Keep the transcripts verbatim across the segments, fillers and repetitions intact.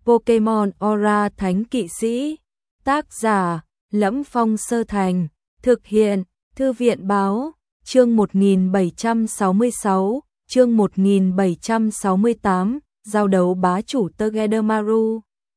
Pokemon Aura Thánh Kỵ Sĩ. Tác giả: Lẫm Phong Sơ Thành. Thực hiện: Thư viện Báo. Chương một nghìn bảy trăm sáu mươi sáu, chương một nghìn bảy trăm sáu mươi tám, giao đấu bá chủ Togedemaru.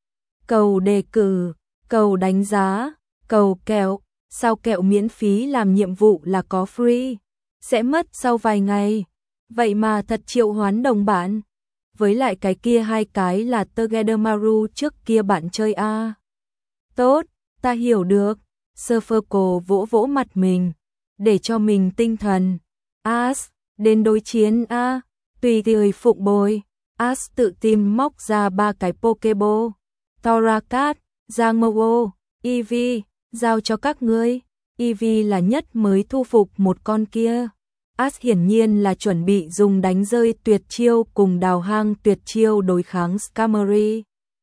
Cầu đề cử, cầu đánh giá, cầu kẹo, sao kẹo miễn phí làm nhiệm vụ là có free, sẽ mất sau vài ngày. Vậy mà thật triệu hoán đồng bạn. Với lại cái kia hai cái là Togedemaru trước kia bạn chơi a. À. Tốt, ta hiểu được. Surferco vỗ vỗ mặt mình, để cho mình tinh thần. As, đến đối chiến a. À. Tùy tùy phụng bồi. As tự tìm móc ra ba cái Pokeball. Torracat, Giangmo, Eevee, giao cho các ngươi. Eevee là nhất mới thu phục một con kia. As hiển nhiên là chuẩn bị dùng đánh rơi tuyệt chiêu cùng đào hang tuyệt chiêu đối kháng Skarmory.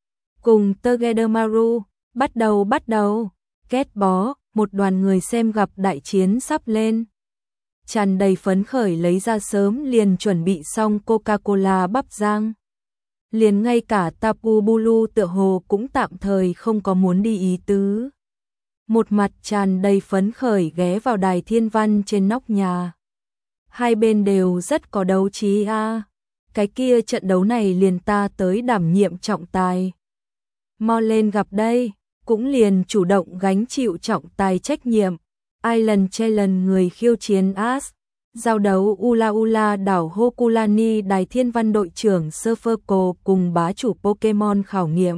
Cùng Togedemaru, bắt đầu bắt đầu, kết bó, một đoàn người xem gặp đại chiến sắp lên. Tràn đầy phấn khởi lấy ra sớm liền chuẩn bị xong Coca-Cola bắp rang. Liền ngay cả Tapu Bulu tựa hồ cũng tạm thời không có muốn đi ý tứ. Một mặt tràn đầy phấn khởi ghé vào đài thiên văn trên nóc nhà. Hai bên đều rất có đấu trí a. À. Cái kia trận đấu này liền ta tới đảm nhiệm trọng tài. Mau lên gặp đây, cũng liền chủ động gánh chịu trọng tài trách nhiệm. Island Challenge người khiêu chiến As. Giao đấu Ula Ula đảo Hokulani đài thiên văn đội trưởng Surferco cùng bá chủ Pokemon khảo nghiệm.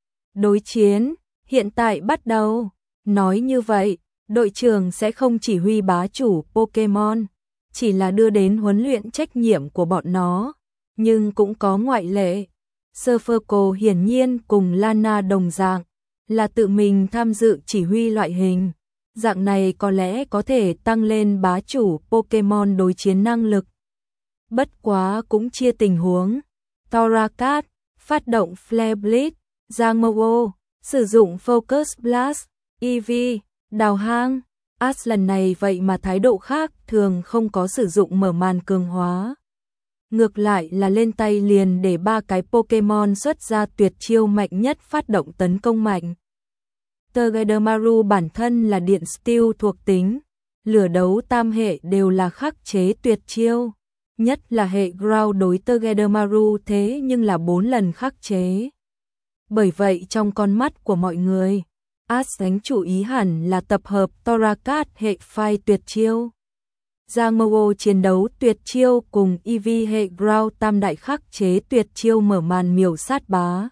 Đối chiến, hiện tại bắt đầu. Nói như vậy, đội trưởng sẽ không chỉ huy bá chủ Pokemon, chỉ là đưa đến huấn luyện trách nhiệm của bọn nó, nhưng cũng có ngoại lệ. Surferco hiển nhiên cùng Lana đồng dạng, là tự mình tham dự chỉ huy loại hình. Dạng này có lẽ có thể tăng lên bá chủ Pokemon đối chiến năng lực. Bất quá cũng chia tình huống. Torracat, phát động Flare Blitz, Giangmo, sử dụng Focus Blast, Eevee, đào hang. As lần này vậy mà thái độ khác thường không có sử dụng mở màn cường hóa. Ngược lại là lên tay liền để ba cái Pokemon xuất ra tuyệt chiêu mạnh nhất phát động tấn công mạnh. Togedemaru bản thân là điện Steel thuộc tính, lửa đấu tam hệ đều là khắc chế tuyệt chiêu, nhất là hệ Ground đối Togedemaru thế nhưng là bốn lần khắc chế. Bởi vậy trong con mắt của mọi người, As đánh chủ ý hẳn là tập hợp Torracat hệ phai tuyệt chiêu. Giangmo chiến đấu tuyệt chiêu cùng Eevee hệ Ground tam đại khắc chế tuyệt chiêu mở màn miểu sát bá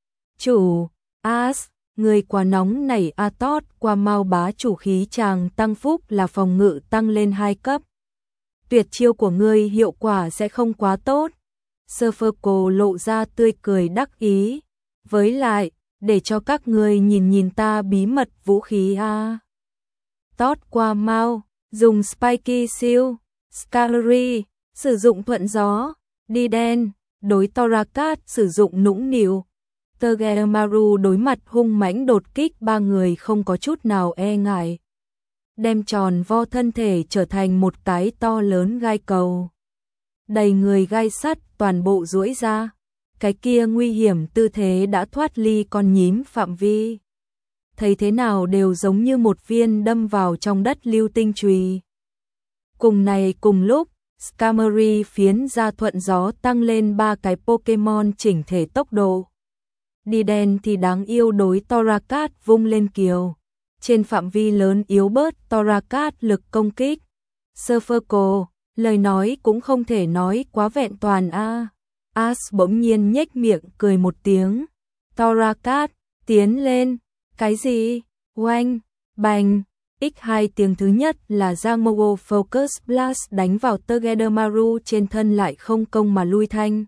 chủ. As, người quá nóng nảy Atot qua mau bá chủ khí chàng tăng phúc là phòng ngự tăng lên hai cấp. Tuyệt chiêu của ngươi hiệu quả sẽ không quá tốt. Surferco lộ ra tươi cười đắc ý. Với lại, để cho các ngươi nhìn nhìn ta bí mật vũ khí a. À. Tot qua mau, dùng Spiky Seal, Skarmory, sử dụng thuận gió, đi đen, đối Torracat sử dụng nũng nịu. Togedemaru đối mặt hung mãnh đột kích ba người không có chút nào e ngại. Đem tròn vo thân thể trở thành một cái to lớn gai cầu. Đầy người gai sắt toàn bộ duỗi ra. Cái kia nguy hiểm tư thế đã thoát ly con nhím phạm vi. Thấy thế nào đều giống như một viên đâm vào trong đất lưu tinh chùy. Cùng này cùng lúc, Skarmory phiến ra thuận gió tăng lên ba cái Pokemon chỉnh thể tốc độ. Đi đen thì đáng yêu đối Torracat vung lên kiều. Trên phạm vi lớn yếu bớt Torracat lực công kích. Surferco, lời nói cũng không thể nói quá vẹn toàn a. À. As bỗng nhiên nhếch miệng cười một tiếng. Torracat, tiến lên. Cái gì? Oanh, bành. ích hai tiếng thứ nhất là Giangmo Focus Blast đánh vào Togedemaru trên thân lại không công mà lui thanh.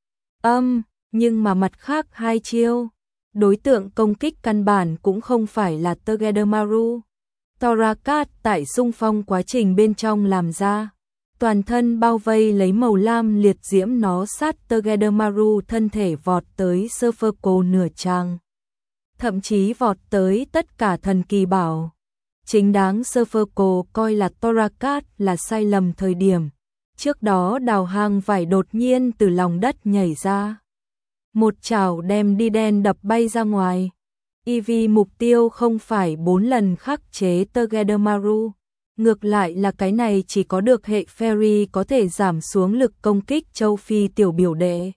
Âm, um, nhưng mà mặt khác hai chiêu. Đối tượng công kích căn bản cũng không phải là Togedemaru. Torracat tại xung phong quá trình bên trong làm ra. Toàn thân bao vây lấy màu lam liệt diễm nó sát Togedemaru thân thể vọt tới Surferco nửa tràng. Thậm chí vọt tới tất cả thần kỳ bảo. Chính đáng Surferco coi là Torracat là sai lầm thời điểm. Trước đó đào hang vải đột nhiên từ lòng đất nhảy ra. một chảo đem Diden đập bay ra ngoài. Eevee mục tiêu không phải bốn lần khắc chế Togedemaru, ngược lại là cái này chỉ có được hệ Fairy có thể giảm xuống lực công kích châu Phi tiểu biểu đệ.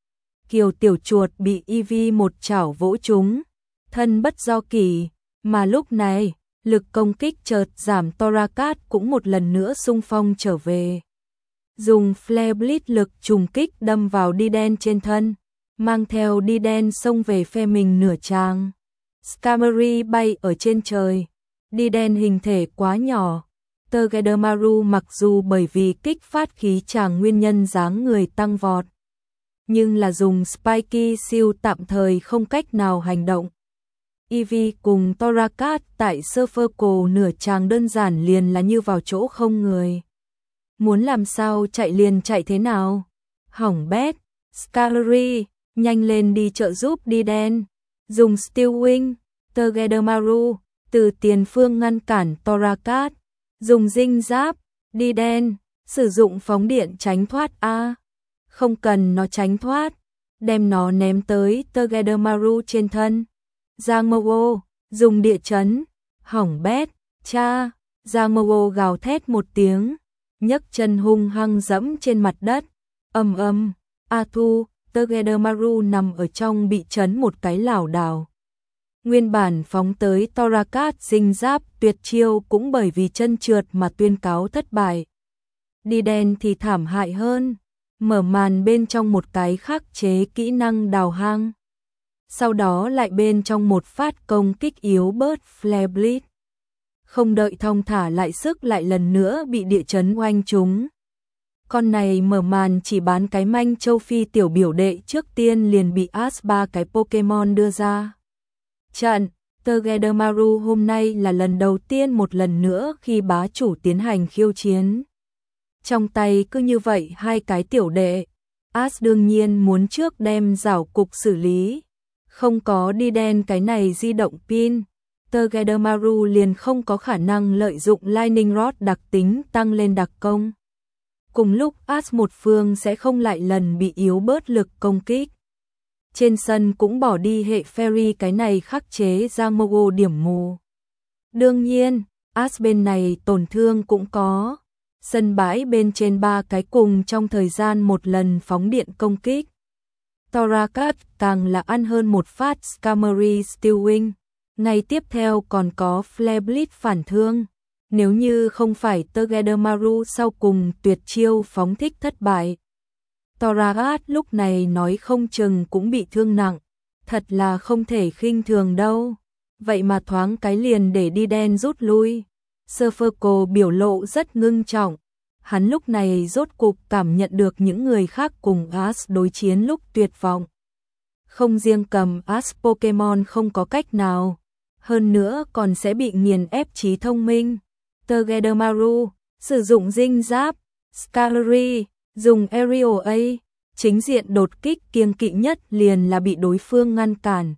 Kiều tiểu chuột bị Eevee một chảo vỗ trúng, thân bất do kỷ, mà lúc này, lực công kích chợt giảm. Torakat cũng một lần nữa xung phong trở về. Dùng Flare Blitz lực trùng kích đâm vào Diden trên thân, mang theo Diden xông về phe mình nửa tràng. Skarmory bay ở trên trời, Diden hình thể quá nhỏ. Togedemaru mặc dù bởi vì kích phát khí tràng nguyên nhân dáng người tăng vọt, nhưng là dùng Spiky siêu tạm thời không cách nào hành động. Eevee cùng Torakat tại Surfer nửa tràng đơn giản liền là như vào chỗ không người. Muốn làm sao chạy liền chạy thế nào? Hỏng bét, Skarmory, nhanh lên đi trợ giúp Diden. Dùng Steel Wing, Togedemaru từ tiền phương ngăn cản Torakat. Dùng dinh giáp, Diden, sử dụng phóng điện tránh thoát a. Không cần nó tránh thoát, đem nó ném tới Togedemaru trên thân. Giangmo, dùng địa chấn, hỏng bét, cha. Giangmo gào thét một tiếng, nhấc chân hung hăng dẫm trên mặt đất. Ầm ầm, a thu, Togedemaru nằm ở trong bị chấn một cái lảo đảo. Nguyên bản phóng tới Torakat dinh giáp tuyệt chiêu cũng bởi vì chân trượt mà tuyên cáo thất bại. Diden thì thảm hại hơn, mở màn bên trong một cái khắc chế kỹ năng đào hang. Sau đó lại bên trong một phát công kích yếu bớt Flare Blitz. Không đợi thong thả lại sức lại lần nữa bị địa chấn oanh trúng. Con này mở màn chỉ bán cái manh châu Phi tiểu biểu đệ trước tiên liền bị Ash ba cái Pokemon đưa ra. Trận, Togedemaru hôm nay là lần đầu tiên một lần nữa khi bá chủ tiến hành khiêu chiến. Trong tay cứ như vậy hai cái tiểu đệ, Ash đương nhiên muốn trước đem rảo cục xử lý. Không có Diden cái này di động pin, Togedemaru liền không có khả năng lợi dụng Lightning Rod đặc tính tăng lên đặc công. Cùng lúc Ash một phương sẽ không lại lần bị yếu bớt lực công kích. Trên sân cũng bỏ đi hệ Fairy cái này khắc chế Giangmo điểm mù. Đương nhiên, Ash bên này tổn thương cũng có. Sân bãi bên trên ba cái cùng trong thời gian một lần phóng điện công kích. Torakat càng là ăn hơn một phát Skarmory Steel Wing. Ngày tiếp theo còn có Flare Blitz phản thương. Nếu như không phải Togedemaru sau cùng tuyệt chiêu phóng thích thất bại, Torakat lúc này nói không chừng cũng bị thương nặng. Thật là không thể khinh thường đâu. Vậy mà thoáng cái liền để Diden rút lui. Surfer biểu lộ rất ngưng trọng. Hắn lúc này rốt cục cảm nhận được những người khác cùng Ash đối chiến lúc tuyệt vọng. Không riêng cầm Ash Pokemon không có cách nào, hơn nữa còn sẽ bị nghiền ép trí thông minh. Togedemaru sử dụng dinh giáp, Skarmory dùng Aerial A, chính diện đột kích kiêng kỵ nhất liền là bị đối phương ngăn cản.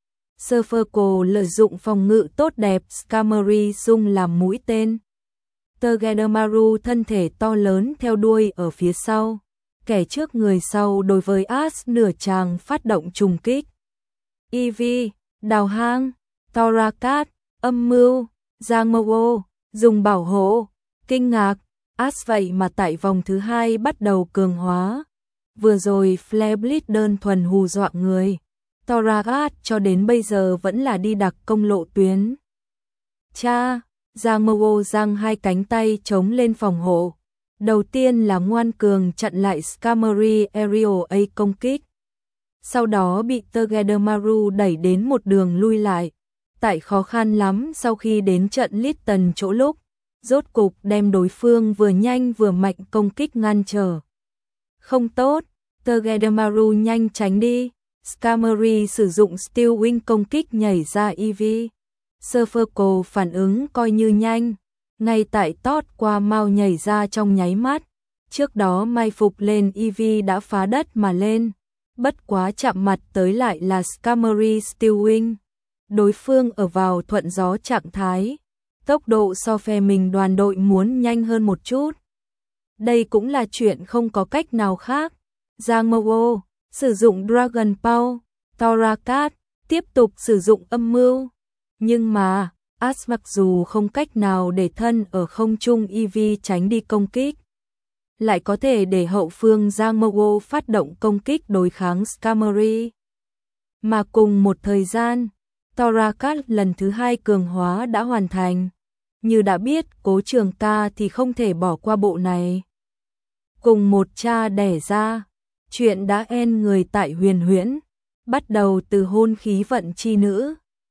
Surfer lợi dụng phòng ngự tốt đẹp Skarmory dùng làm mũi tên. Togedemaru thân thể to lớn theo đuôi ở phía sau, kẻ trước người sau đối với Ash nửa tràng phát động trùng kích. Eevee, đào hang, Torakat, âm mưu, Giangmo, dùng bảo hộ, kinh ngạc, Ash vậy mà tại vòng thứ hai bắt đầu cường hóa. Vừa rồi Flare Blitz đơn thuần hù dọa người, Torakat cho đến bây giờ vẫn là đi đặc công lộ tuyến. Cha, Giangmo giang hai cánh tay chống lên phòng hộ. Đầu tiên là ngoan cường chặn lại Skarmory Aerial A công kích. Sau đó bị Togedemaru đẩy đến một đường lui lại. Tại khó khăn lắm sau khi đến trận Litten chỗ lúc, rốt cục đem đối phương vừa nhanh vừa mạnh công kích ngăn trở. Không tốt, Togedemaru nhanh tránh đi. Skarmory sử dụng Steel Wing công kích nhảy ra Eevee. Surfer phản ứng coi như nhanh, ngay tại tót qua mau nhảy ra trong nháy mắt. Trước đó mai phục lên Eevee đã phá đất mà lên, bất quá chạm mặt tới lại là Skarmory Steel Wing. Đối phương ở vào thuận gió trạng thái, tốc độ so phe mình đoàn đội muốn nhanh hơn một chút. Đây cũng là chuyện không có cách nào khác. Giangmo, sử dụng Dragon Ball, Torakat, tiếp tục sử dụng âm mưu. Nhưng mà, Ash mặc dù không cách nào để thân ở không trung Eevee tránh đi công kích, lại có thể để hậu phương Zamogo phát động công kích đối kháng Skarmory. Mà cùng một thời gian, Torakat lần thứ hai cường hóa đã hoàn thành. Như đã biết Cố Trường Ca thì không thể bỏ qua bộ này. Cùng một cha đẻ ra, chuyện đã end người tại Huyền Huyễn, bắt đầu từ hôn khí vận chi nữ.